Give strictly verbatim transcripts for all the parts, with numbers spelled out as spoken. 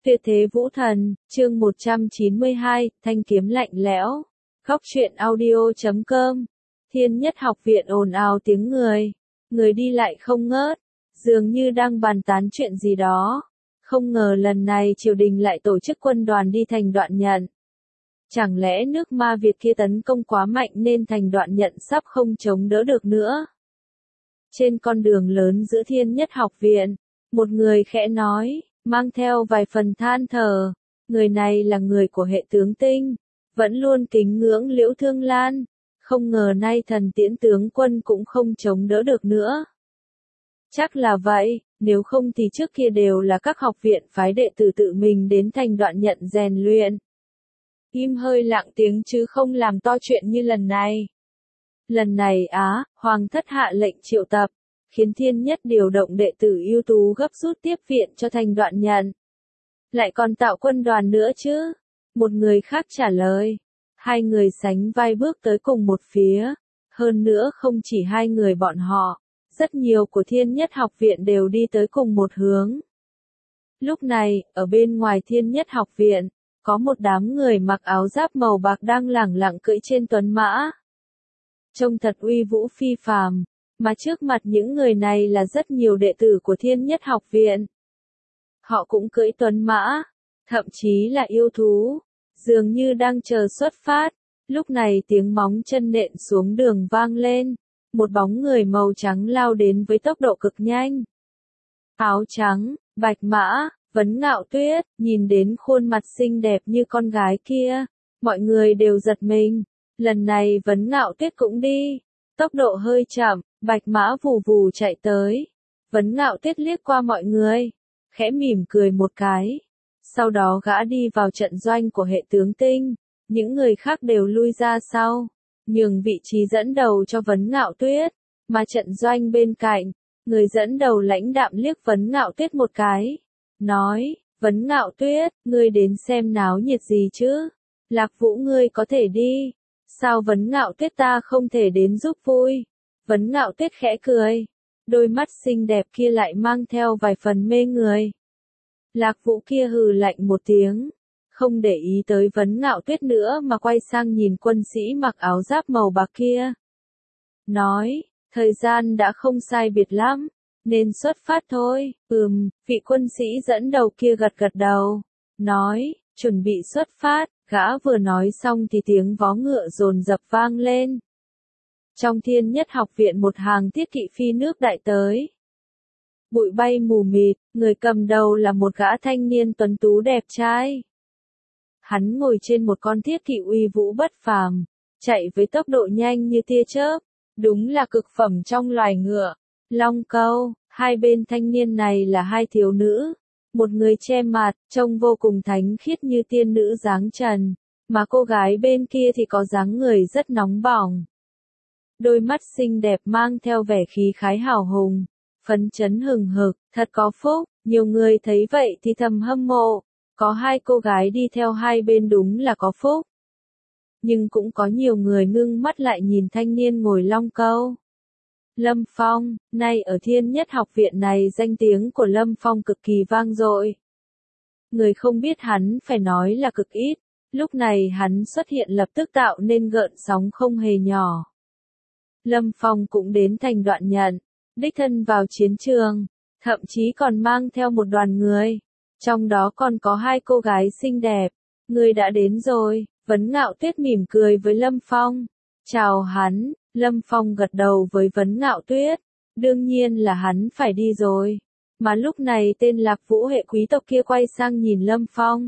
Tuyệt thế vũ thần, chương một trăm chín mươi hai, thanh kiếm lạnh lẽo. Góc truyện audio chấm com. Thiên Nhất Học viện ồn ào tiếng người. Người đi lại không ngớt. Dường như đang bàn tán chuyện gì đó. Không ngờ lần này triều đình lại tổ chức quân đoàn đi thành Đoạn Nhận. Chẳng lẽ nước Ma Việt kia tấn công quá mạnh nên thành Đoạn Nhận sắp không chống đỡ được nữa? Trên con đường lớn giữa Thiên Nhất Học viện, một người khẽ nói, mang theo vài phần than thở. Người này là người của hệ tướng Tinh, vẫn luôn kính ngưỡng Liễu Thương Lan. Không ngờ nay thần tiễn tướng quân cũng không chống đỡ được nữa. Chắc là vậy, nếu không thì trước kia đều là các học viện phái đệ tử tự mình đến thành Đoạn Nhận rèn luyện. Im hơi lặng tiếng chứ không làm to chuyện như lần này. Lần này á, Hoàng thất hạ lệnh triệu tập, khiến Thiên Nhất điều động đệ tử ưu tú gấp rút tiếp viện cho thành Đoạn Nhận. Lại còn tạo quân đoàn nữa chứ? Một người khác trả lời. Hai người sánh vai bước tới cùng một phía. Hơn nữa không chỉ hai người bọn họ, rất nhiều của Thiên Nhất Học viện đều đi tới cùng một hướng. Lúc này, ở bên ngoài Thiên Nhất Học viện, có một đám người mặc áo giáp màu bạc đang lẳng lặng cưỡi trên tuấn mã. Trông thật uy vũ phi phàm, mà trước mặt những người này là rất nhiều đệ tử của Thiên Nhất Học viện. Họ cũng cưỡi tuấn mã, thậm chí là yêu thú, dường như đang chờ xuất phát. Lúc này tiếng móng chân nện xuống đường vang lên, một bóng người màu trắng lao đến với tốc độ cực nhanh. Áo trắng, bạch mã, Vấn Ngạo Tuyết, nhìn đến khuôn mặt xinh đẹp như con gái kia, mọi người đều giật mình. Lần này Vấn Ngạo Tuyết cũng đi, tốc độ hơi chậm, bạch mã vù vù chạy tới. Vấn Ngạo Tuyết liếc qua mọi người, khẽ mỉm cười một cái. Sau đó gã đi vào trận doanh của hệ tướng Tinh, những người khác đều lui ra sau, nhường vị trí dẫn đầu cho Vấn Ngạo Tuyết, mà trận doanh bên cạnh, người dẫn đầu lãnh đạm liếc Vấn Ngạo Tuyết một cái, nói, Vấn Ngạo Tuyết, ngươi đến xem náo nhiệt gì chứ? Lạc Vũ ngươi có thể đi, sao Vấn Ngạo Tuyết ta không thể đến giúp vui? Vấn Ngạo Tuyết khẽ cười, đôi mắt xinh đẹp kia lại mang theo vài phần mê người. Lạc Vũ kia hừ lạnh một tiếng, không để ý tới Vấn Ngạo Tuyết nữa mà quay sang nhìn quân sĩ mặc áo giáp màu bạc kia. Nói, thời gian đã không sai biệt lắm, nên xuất phát thôi. Ừm, vị quân sĩ dẫn đầu kia gật gật đầu, nói, chuẩn bị xuất phát. Gã vừa nói xong thì tiếng vó ngựa dồn dập vang lên. Trong Thiên Nhất Học viện một hàng thiết kỵ phi nước đại tới. Bụi bay mù mịt, người cầm đầu là một gã thanh niên tuấn tú đẹp trai. Hắn ngồi trên một con thiết kỵ uy vũ bất phàm, chạy với tốc độ nhanh như tia chớp, đúng là cực phẩm trong loài ngựa. Long Câu, hai bên thanh niên này là hai thiếu nữ, một người che mặt, trông vô cùng thánh khiết như tiên nữ dáng trần, mà cô gái bên kia thì có dáng người rất nóng bỏng. Đôi mắt xinh đẹp mang theo vẻ khí khái hào hùng, phấn chấn hừng hực, thật có phúc. Nhiều người thấy vậy thì thầm hâm mộ, có hai cô gái đi theo hai bên đúng là có phúc. Nhưng cũng có nhiều người ngưng mắt lại nhìn thanh niên ngồi Long Câu. Lâm Phong, nay ở Thiên Nhất Học viện này danh tiếng của Lâm Phong cực kỳ vang dội. Người không biết hắn phải nói là cực ít, lúc này hắn xuất hiện lập tức tạo nên gợn sóng không hề nhỏ. Lâm Phong cũng đến thành Đoạn Nhận, đích thân vào chiến trường, thậm chí còn mang theo một đoàn người, trong đó còn có hai cô gái xinh đẹp. Người đã đến rồi, Vấn Ngạo Tuyết mỉm cười với Lâm Phong, chào hắn. Lâm Phong gật đầu với Vấn Ngạo Tuyết, đương nhiên là hắn phải đi rồi. Mà lúc này tên Lạc Vũ hệ quý tộc kia quay sang nhìn Lâm Phong.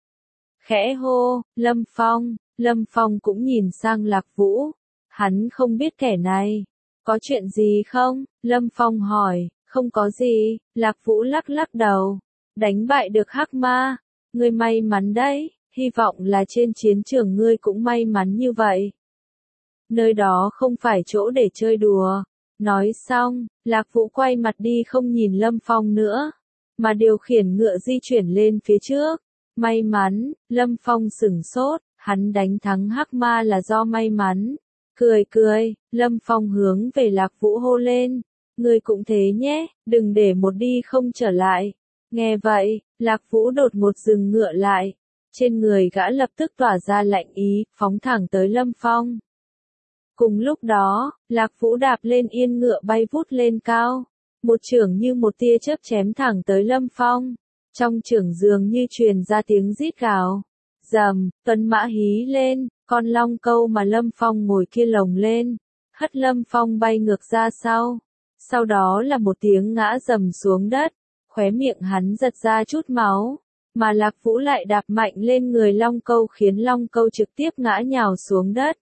Khẽ hô, Lâm Phong, Lâm Phong cũng nhìn sang Lạc Vũ. Hắn không biết kẻ này. Có chuyện gì không? Lâm Phong hỏi, không có gì. Lạc Vũ lắc lắc đầu. Đánh bại được Hắc Ma. Ngươi may mắn đấy, hy vọng là trên chiến trường ngươi cũng may mắn như vậy. Nơi đó không phải chỗ để chơi đùa. Nói xong, Lạc Vũ quay mặt đi không nhìn Lâm Phong nữa, mà điều khiển ngựa di chuyển lên phía trước. May mắn, Lâm Phong sửng sốt, hắn đánh thắng Hắc Ma là do may mắn. Cười cười, Lâm Phong hướng về Lạc Vũ hô lên, ngươi cũng thế nhé, đừng để một đi không trở lại. Nghe vậy, Lạc Vũ đột ngột dừng ngựa lại. Trên người gã lập tức tỏa ra lạnh ý, phóng thẳng tới Lâm Phong. Cùng lúc đó, Lạc Vũ đạp lên yên ngựa bay vút lên cao. Một chưởng như một tia chớp chém thẳng tới Lâm Phong. Trong chưởng dường như truyền ra tiếng rít gào. Rầm, tuấn mã hí lên, con long câu mà Lâm Phong ngồi kia lồng lên. Hất Lâm Phong bay ngược ra sau. Sau đó là một tiếng ngã rầm xuống đất. Khóe miệng hắn giật ra chút máu. Mà Lạc Vũ lại đạp mạnh lên người long câu khiến long câu trực tiếp ngã nhào xuống đất.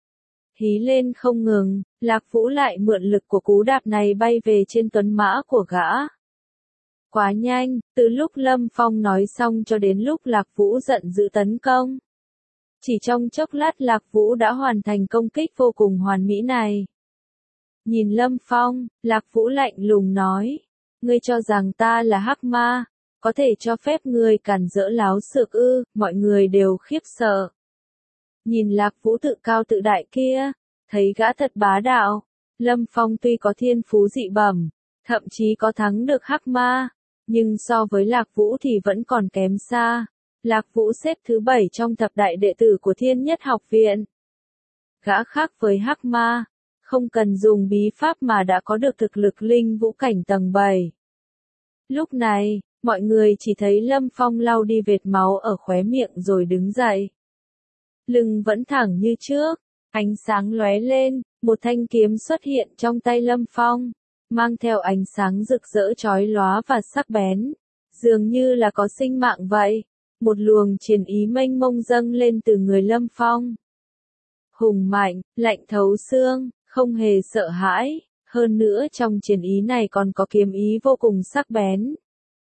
Hí lên không ngừng, Lạc Vũ lại mượn lực của cú đạp này bay về trên tuấn mã của gã. Quá nhanh, từ lúc Lâm Phong nói xong cho đến lúc Lạc Vũ giận dữ tấn công. Chỉ trong chốc lát Lạc Vũ đã hoàn thành công kích vô cùng hoàn mỹ này. Nhìn Lâm Phong, Lạc Vũ lạnh lùng nói, ngươi cho rằng ta là hắc ma, có thể cho phép ngươi cản rỡ láo xược ư, mọi người đều khiếp sợ. Nhìn Lạc Vũ tự cao tự đại kia, thấy gã thật bá đạo. Lâm Phong tuy có thiên phú dị bẩm, thậm chí có thắng được hắc ma, nhưng so với Lạc Vũ thì vẫn còn kém xa. Lạc Vũ xếp thứ bảy trong thập đại đệ tử của Thiên Nhất Học Viện. Gã khác với hắc ma, không cần dùng bí pháp mà đã có được thực lực linh vũ cảnh tầng bảy. Lúc này, mọi người chỉ thấy Lâm Phong lau đi vệt máu ở khóe miệng rồi đứng dậy. Lưng vẫn thẳng như trước, ánh sáng lóe lên, một thanh kiếm xuất hiện trong tay Lâm Phong, mang theo ánh sáng rực rỡ chói lóa và sắc bén, dường như là có sinh mạng vậy. Một luồng chiến ý mênh mông dâng lên từ người Lâm Phong. Hùng mạnh, lạnh thấu xương, không hề sợ hãi, hơn nữa trong chiến ý này còn có kiếm ý vô cùng sắc bén.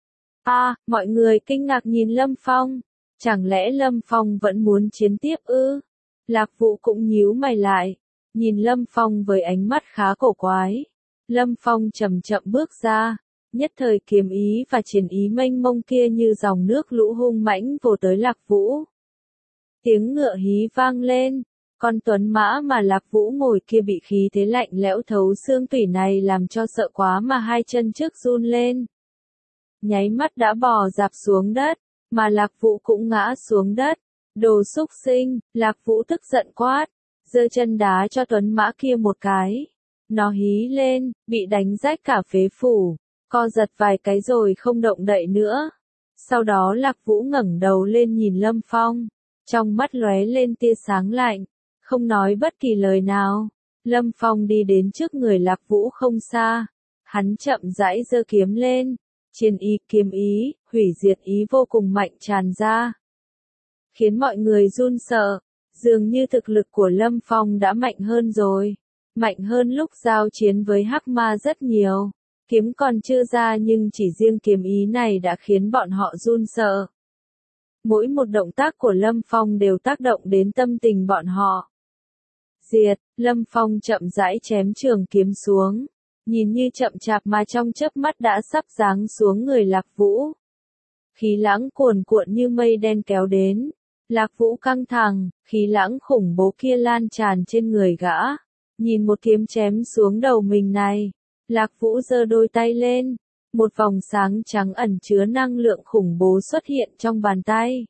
A, à, mọi người kinh ngạc nhìn Lâm Phong. Chẳng lẽ Lâm Phong vẫn muốn chiến tiếp ư? Lạc Vũ cũng nhíu mày lại, nhìn Lâm Phong với ánh mắt khá cổ quái. Lâm Phong chậm chậm bước ra, nhất thời kiếm ý và chiến ý mênh mông kia như dòng nước lũ hung mãnh vồ tới Lạc Vũ. Tiếng ngựa hí vang lên, con tuấn mã mà Lạc Vũ ngồi kia bị khí thế lạnh lẽo thấu xương tủy này làm cho sợ quá mà hai chân trước run lên. Nháy mắt đã bò dạp xuống đất. Mà Lạc Vũ cũng ngã xuống đất. Đồ xúc sinh, Lạc Vũ tức giận quát, giơ chân đá cho tuấn mã kia một cái. Nó hí lên, bị đánh rách cả phế phủ, co giật vài cái rồi không động đậy nữa. Sau đó Lạc Vũ ngẩng đầu lên nhìn Lâm Phong, trong mắt lóe lên tia sáng lạnh, không nói bất kỳ lời nào. Lâm Phong đi đến trước người Lạc Vũ không xa, hắn chậm rãi giơ kiếm lên. Chiến ý, kiếm ý, hủy diệt ý vô cùng mạnh tràn ra, khiến mọi người run sợ, dường như thực lực của Lâm Phong đã mạnh hơn rồi, mạnh hơn lúc giao chiến với hắc ma rất nhiều. Kiếm còn chưa ra nhưng chỉ riêng kiếm ý này đã khiến bọn họ run sợ. Mỗi một động tác của Lâm Phong đều tác động đến tâm tình bọn họ. Diệt, Lâm Phong chậm rãi chém trường kiếm xuống. Nhìn như chậm chạp mà trong chớp mắt đã sắp giáng xuống người Lạc Vũ. Khí lãng cuồn cuộn như mây đen kéo đến. Lạc Vũ căng thẳng, khí lãng khủng bố kia lan tràn trên người gã. Nhìn một kiếm chém xuống đầu mình này, Lạc Vũ giơ đôi tay lên. Một vòng sáng trắng ẩn chứa năng lượng khủng bố xuất hiện trong bàn tay.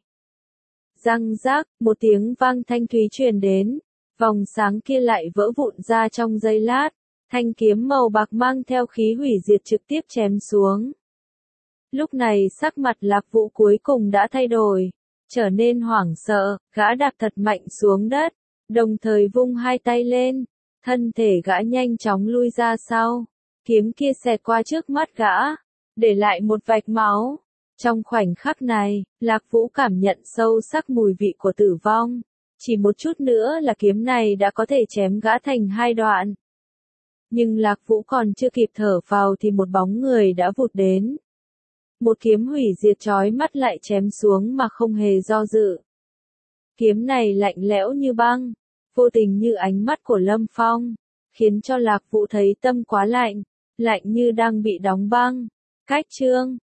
Răng rác, một tiếng vang thanh thúy truyền đến. Vòng sáng kia lại vỡ vụn ra trong giây lát. Thanh kiếm màu bạc mang theo khí hủy diệt trực tiếp chém xuống. Lúc này sắc mặt Lạc Vũ cuối cùng đã thay đổi, trở nên hoảng sợ, gã đạp thật mạnh xuống đất, đồng thời vung hai tay lên, thân thể gã nhanh chóng lui ra sau, kiếm kia xẹt qua trước mắt gã, để lại một vạch máu. Trong khoảnh khắc này, Lạc Vũ cảm nhận sâu sắc mùi vị của tử vong, chỉ một chút nữa là kiếm này đã có thể chém gã thành hai đoạn. Nhưng Lạc Vũ còn chưa kịp thở phào thì một bóng người đã vụt đến. Một kiếm hủy diệt chói mắt lại chém xuống mà không hề do dự. Kiếm này lạnh lẽo như băng, vô tình như ánh mắt của Lâm Phong, khiến cho Lạc Vũ thấy tâm quá lạnh, lạnh như đang bị đóng băng. Cách chương